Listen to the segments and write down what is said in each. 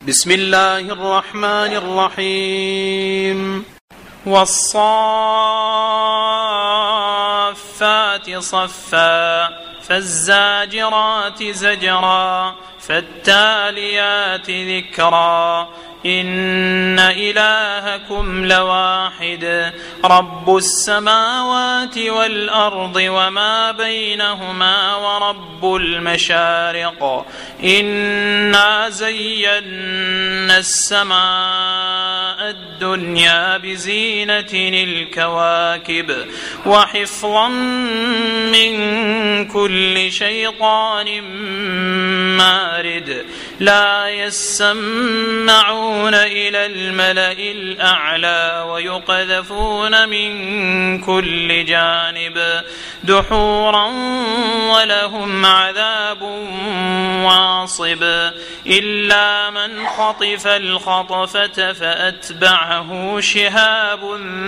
بسم الله الرحمن الرحيم والصافات صفا فالزاجرات زجرا فالتاليات ذكرا إن إلهكم لواحد رب السماوات والأرض وما بينهما ورب المشارق إنا زينا السماء الدنيا بزينة الكواكب وحفظا من كل شيطان مارد لا يسمعون إلى الملأ الأعلى ويقذفون من كل جانب دحورا ولهم عذاب واصب إلا من خطف الخطفة فأتبعه شهاب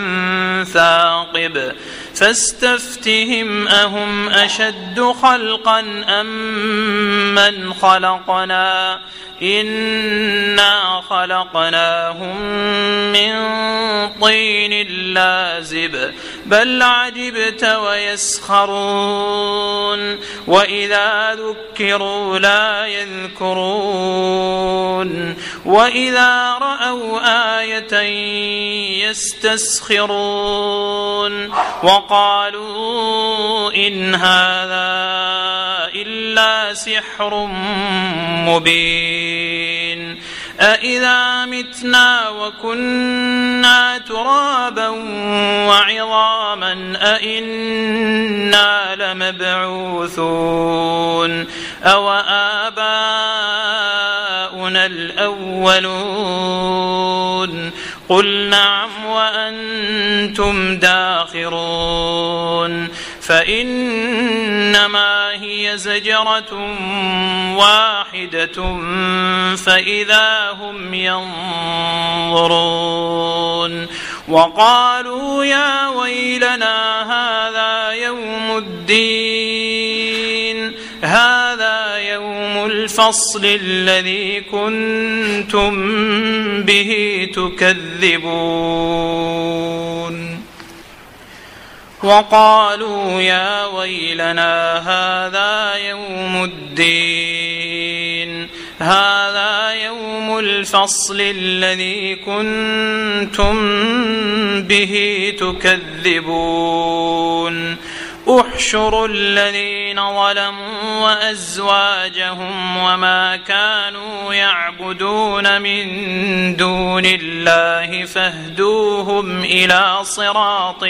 ثاقب فاستفتهم أهم أشد خلقا أم من خلقنا إنا خلقناهم من طين لازب بل عجبت ويسخرون وإذا ذكروا لا يذكرون وإذا رأوا آية يستسخرون وقالوا إن هذا إلا سحر مبين أإذا متنا وكنا ترابا وعظاما أإنا لمبعوثون أو آباؤنا الأولون قل نعم وأنتم داخرون فإنما هي زجرة واحدة فإذا هم ينظرون وقالوا يا ويلنا هذا يوم الدين هذا يوم الفصل الذي كنتم به تكذبون وقالوا يا ويلنا هذا يوم الدين هذا يوم الفصل الذي كنتم به تكذبون احشروا الذين ظلموا وأزواجهم وما كانوا يعبدون من دون الله فاهدوهم إلى صراط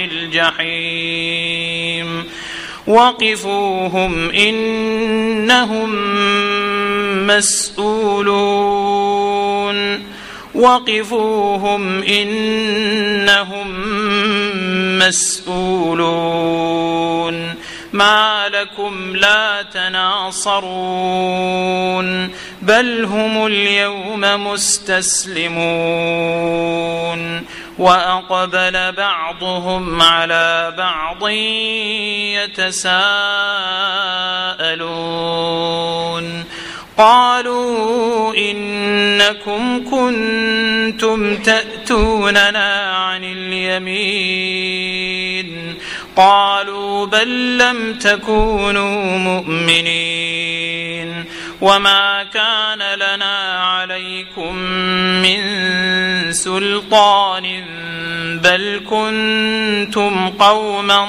الجحيم وقفوهم إنهم مسؤولون وقفوهم إنهم مسؤولون ما لكم لا تناصرون بل هم اليوم مستسلمون وأقبل بعضهم على بعض يتساءلون قالوا إنكم كنتم تأتوننا عن اليمين قالوا بل لم تكونوا مؤمنين وما كان لنا عليكم من سلطان بل كنتم قوما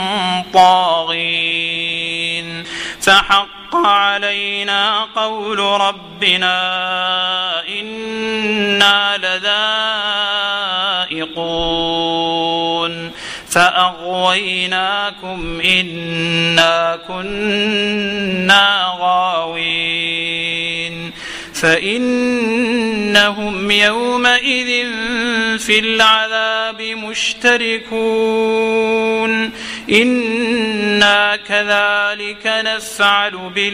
طاغين فحق علينا قول ربنا إنا لذائقون فأغويناكم إنا كنا غاوين فإنهم يومئذ في العذاب مشتركون إنا كذلك نفعل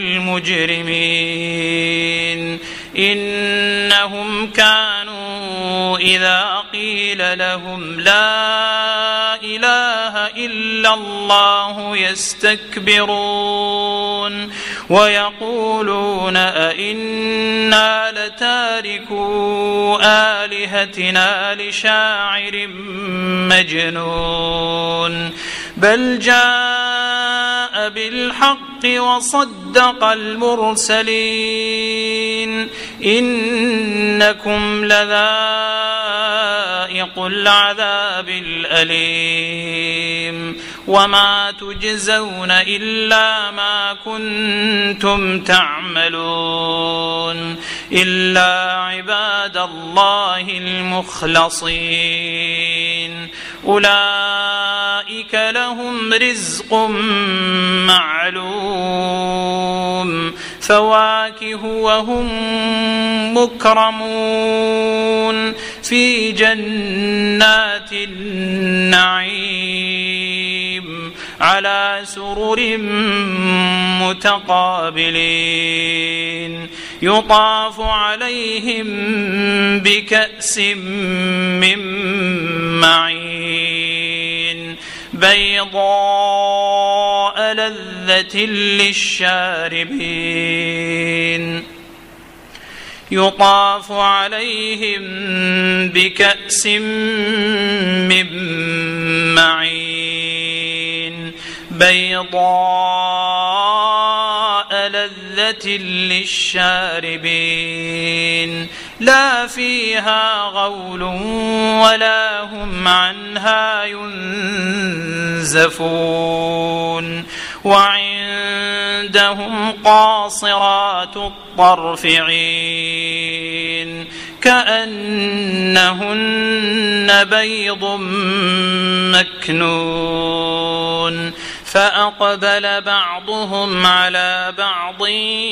بالمجرمين إنهم كانوا إذا قيل لهم لا إله إلا الله يستكبرون ويقولون أئنا لتاركو آلهتنا لشاعر مجنون بل جاء بالحق وصدق المرسلين إنكم لذائق العذاب الأليم وما تجزون إلا ما كنتم تعملون إلا عباد الله المخلصين أولئك لهم رزق معلوم فواكه وهم مكرمون في جنات النعيم على سرر متقابلين يطاف عليهم بكأس من معين بيضاء لذة للشاربين يطاف عليهم بكأس من معين بيضاء لذة للشاربين لا فيها غول ولا هم عنها ينزفون وعندهم قاصرات الطرف عين كأنهن بيض مكنون فأقبل بعضهم على بعض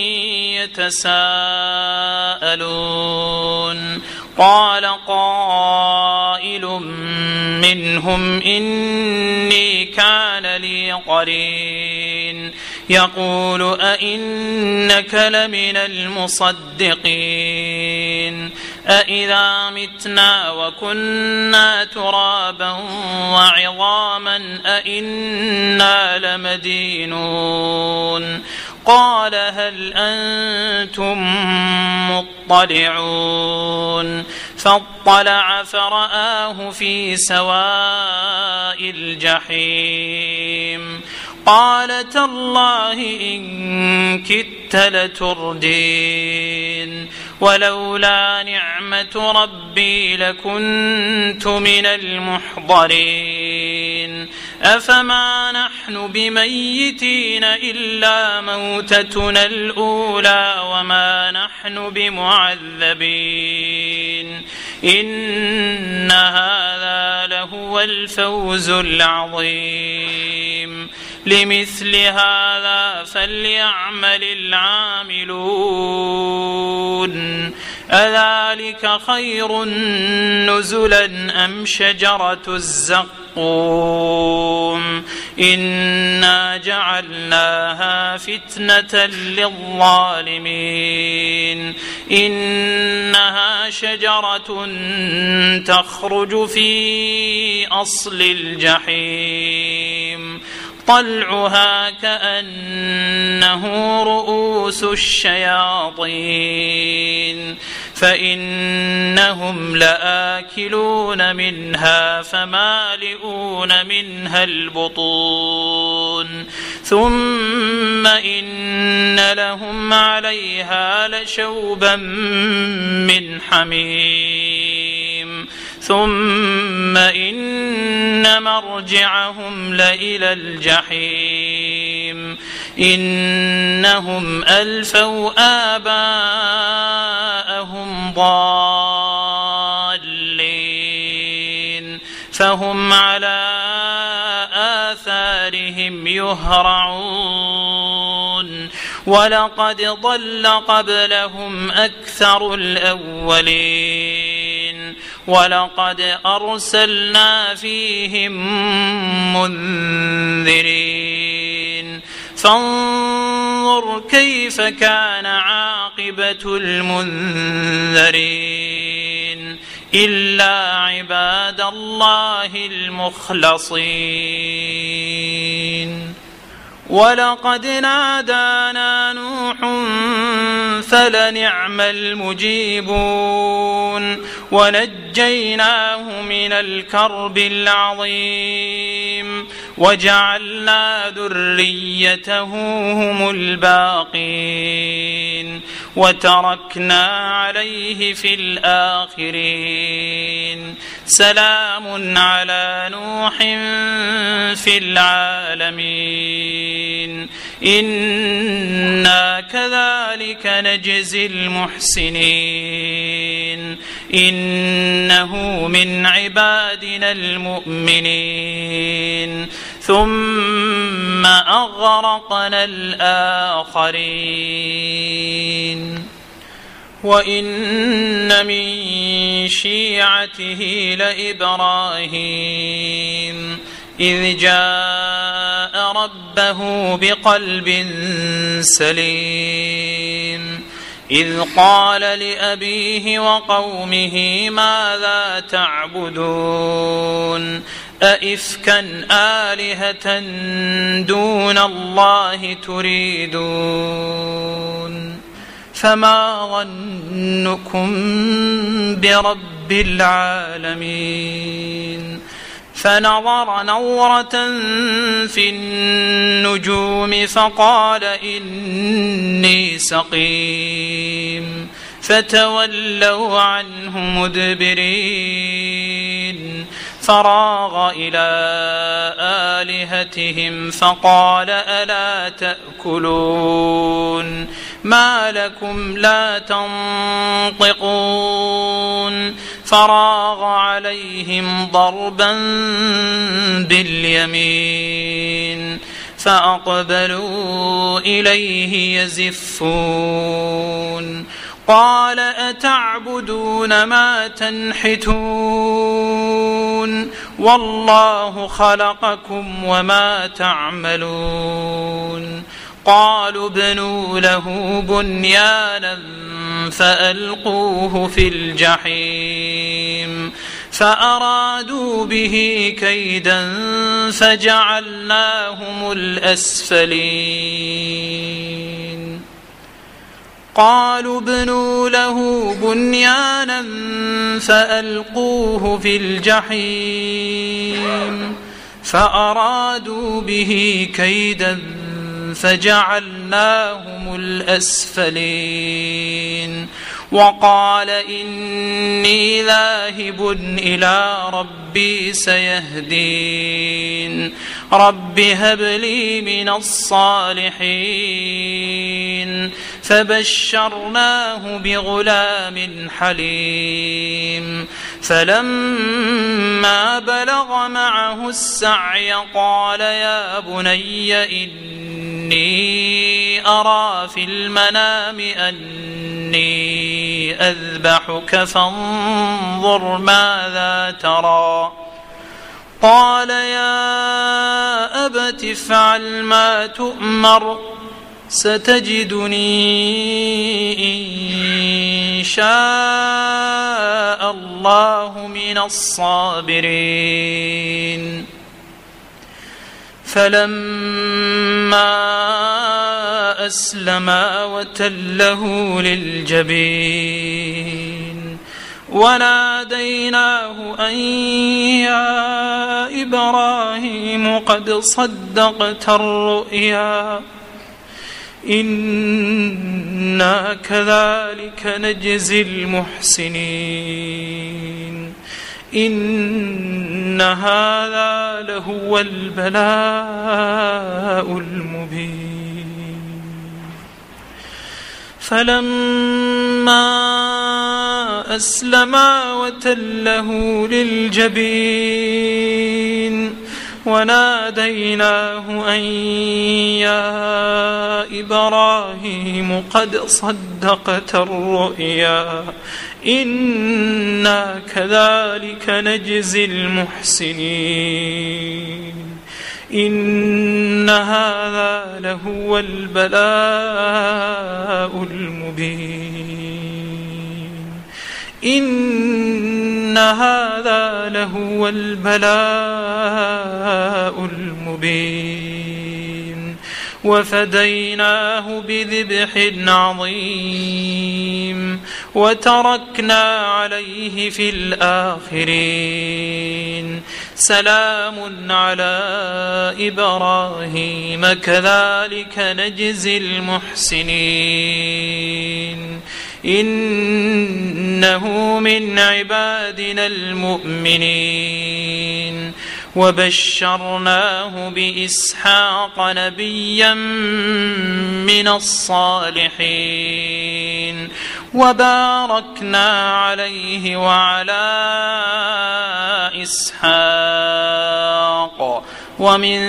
يتساءلون قال قائل منهم إني كان لي قرين يقول أئنك لمن المصدقين أإذا متنا وكنا ترابا وعظاما أئنا لمدينون قال هل أنتم مطلعون فاطلع فرآه في سواء الجحيم قال تالله إن كدت لتردين ولولا نعمة ربي لكنت من المحضرين أفما نحن بميتين إلا موتتنا الأولى وما نحن بمعذبين إن هذا لهو الفوز العظيم لمثل هذا فليعمل العاملون أذلك خير نزلا أم شجرة الزقوم إنا جعلناها فتنة للظالمين إنها شجرة تخرج في أصل الجحيم طلعها كأنه رؤوس الشياطين فإنهم لآكلون منها فمالئون منها البطون ثم إن لهم عليها لشوبا من حميم ثم إن مرجعهم لإلى الجحيم إنهم ألفوا آباءهم ضالين فهم على آثارهم يهرعون ولقد ضل قبلهم أكثر الأولين ولقد أرسلنا فيهم منذرين فانظر كيف كان عاقبة المنذرين إلا عباد الله المخلصين ولقد نادانا نوح فلنعم المجيبون ونجيناه من الكرب العظيم وجعلنا ذريته هم الباقين وتركنا عليه في الآخرين سلام على نوح في العالمين إنا كذلك نجزي المحسنين إنه من عبادنا المؤمنين ثم أغرقنا الآخرين وإن من شيعته لإبراهيم إذ جاء ربه بقلب سليم إذ قال لأبيه وقومه ماذا تعبدون أئفكا آلهة دون الله تريدون فما ظنكم برب العالمين فنظر نظرة في النجوم فقال إني سقيم فتولوا عنه مدبرين فراغ إلى آلهتهم فقال ألا تأكلون ما لكم لا تنطقون فراغ عليهم ضربا باليمين فأقبلوا إليه يزفون قال أتعبدون ما تنحتون والله خلقكم وما تعملون قالوا ابنوا له بنيانا فألقوه في الجحيم فأرادوا به كيدا فجعلناهم الأسفلين قالوا ابنوا له بنيانا فألقوه في الجحيم فأرادوا به كيدا فجعلناهم الأسفلين وقال إني ذاهب إلى ربي سيهدين رب هب لي من الصالحين فبشرناه بغلام حليم فلما بلغ معه السعي قال يا بني إني أرى في المنام أني أذبحك فانظر ماذا ترى قال يا أبت افعل ما تؤمر ستجدني إن شاء الله من الصابرين فلما أسلما وتله للجبين وناديناه أن يا إبراهيم قد صدقت الرؤيا إنا كذلك نجزي المحسنين إن هذا لهو البلاء المبين فلما أسلما وتله للجبين وناديناه أن يا إبراهيم قد صدقت الرؤيا إنا كذلك نجزي المحسنين إن هذا لهو البلاء المبين إن هذا لهو البلاء المبين وفديناه بذبح عظيم وتركنا عليه في الآخرين سلام على إبراهيم كذلك نجزي المحسنين إنه من عبادنا المؤمنين وبشرناه بإسحاق نبيا من الصالحين وباركنا عليه وعلى إسحاق ومن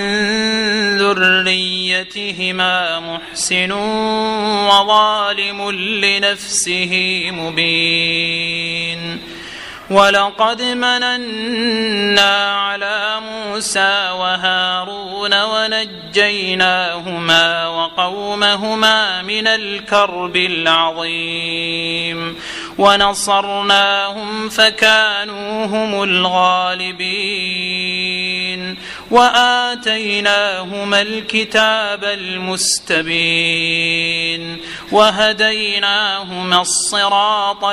ذريتهما محسن وظالم لنفسه مبين ولقد مننا على موسى وهارون ونجيناهما وقومهما من الكرب العظيم ونصرناهم فكانوا هم الغالبين وآتيناهما الكتاب المستبين وهديناهما الصراط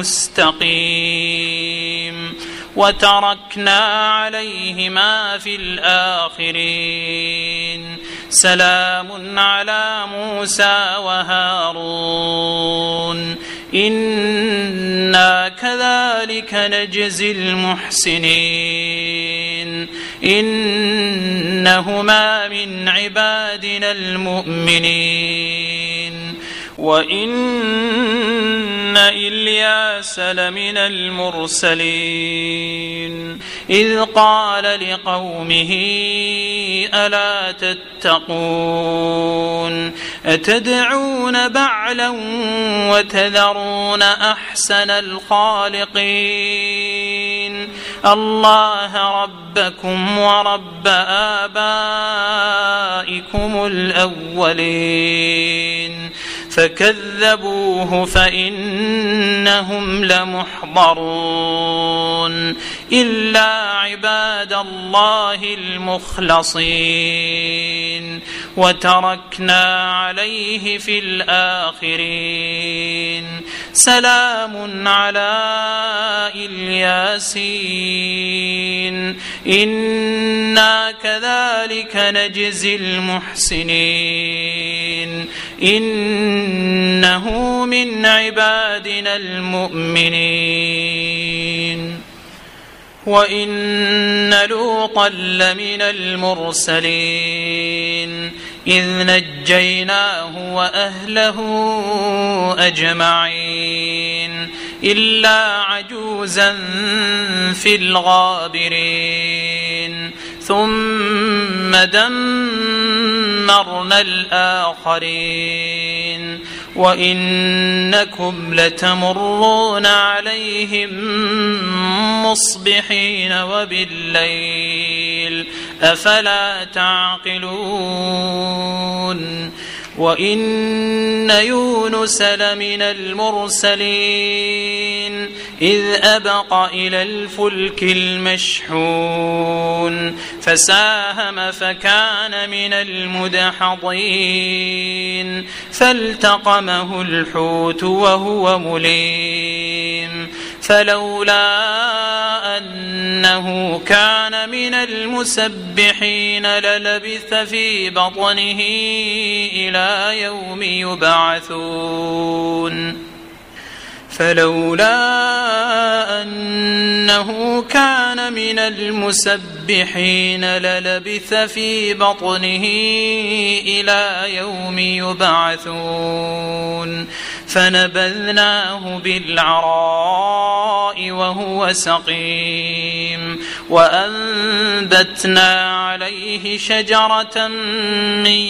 المستقيم وتركنا عليهما في الآخرين سلام على موسى وهارون إنا كذلك نجزي المحسنين إنهما من عبادنا المؤمنين وإن إلياس لمن المرسلين إذ قال لقومه ألا تتقون أتدعون بعلا وتذرون أحسن الخالقين الله ربكم ورب آبائكم الأولين فكذبوه فإنهم لمحضرون إلا عباد الله المخلصين وتركنا عليه في الآخرين سلام على الياسين إنا كذلك نجزي المحسنين إنه من عبادنا المؤمنين وإن لوطا لمن المرسلين إذ نجيناه وأهله أجمعين إلا عجوزا في الغابرين ثم دمرنا الآخرين وإنكم لتمرون عليهم مصبحين وبالليل أفلا تعقلون وإن يونس لمن المرسلين إذ أبق إلى الفلك المشحون فساهم فكان من المدحضين فالتقمه الحوت وهو مليم فلولا أنه كان من المسبحين للبث في بطنه إلى يوم يبعثون فلولا أنه كان من المسبحين للبث في بطنه إلى يوم يبعثون فنبذناه بالعراء وهو سقيم وأنبتنا عليه شجرة من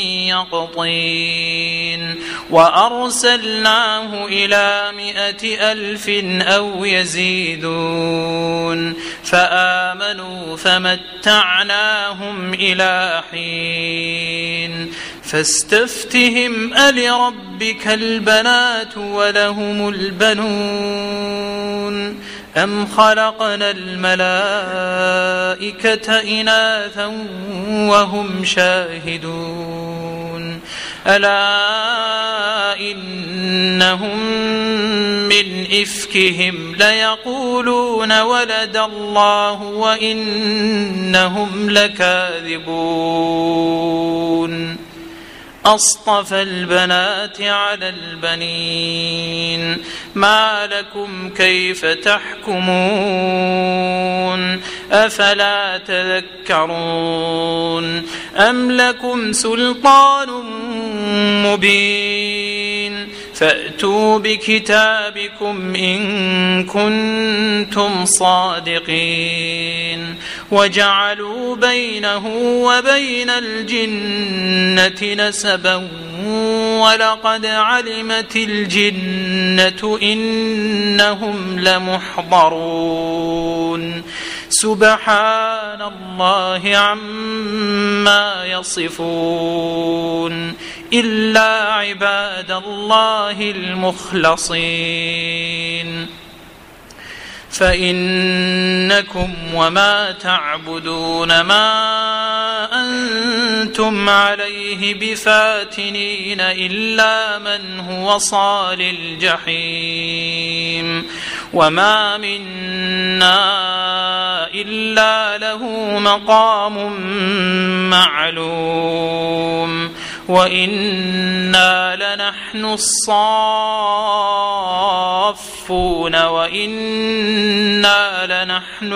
يقطين وأرسلناه إلى 100,000 أو يزيدون فآمنوا فمتعناهم إلى حين فاستفتهم ألربك البنات ولهم البنون أم خلقنا الملائكة إناثا وهم شاهدون ألا إنهم من إفكهم ليقولون ولد الله وإنهم لكاذبون أصطفى البنات على البنين ما لكم كيف تحكمون أفلا تذكرون أم لكم سلطان مبين فأتوا بكتابكم إن كنتم صادقين وجعلوا بينه وبين الجنة نسبا ولقد علمت الجنة إنهم لمحضرون سبحان الله عما يصفون إلا عباد الله المخلصين فإنكم وما تعبدون ما أنتم عليه بفاتنين إلا من هو صال الجحيم وما منا إلا له مقام معلوم وإنا لنحن الصافون وإنا لنحن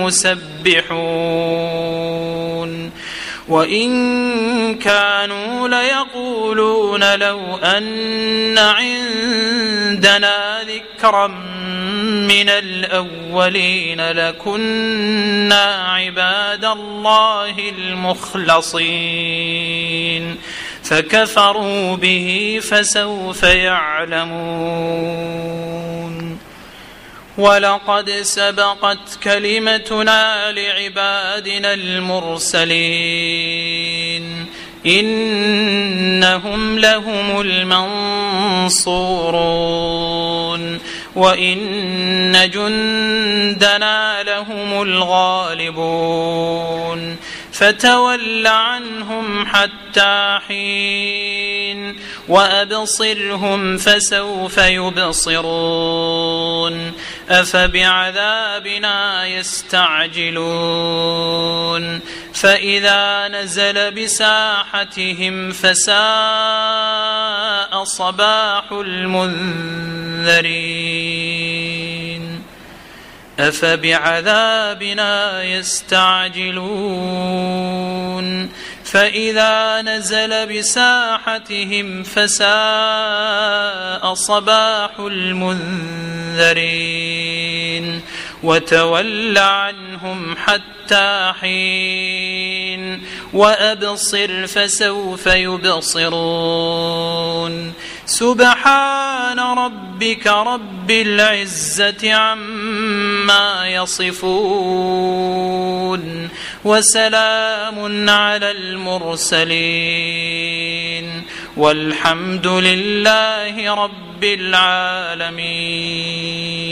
المسبحون وإن كانوا ليقولون لو أن عندنا ذكرا من الأولين لكنا عباد الله المخلصين فكفروا به فسوف يعلمون ولقد سبقت كلمتنا لعبادنا المرسلين إنهم لهم المنصورون وإن جندنا لهم الغالبون فتول عنهم حتى حين وأبصرهم فسوف يبصرون أفبعذابنا يستعجلون فإذا نزل بساحتهم فساء صباح المنذرين أفبعذابنا يستعجلون فإذا نزل بساحتهم فساء صباح المنذرين وتول عنهم حتى حين وأبصر فسوف يبصرون سبحان ربك رب العزة عما يصفون وسلام على المرسلين والحمد لله رب العالمين.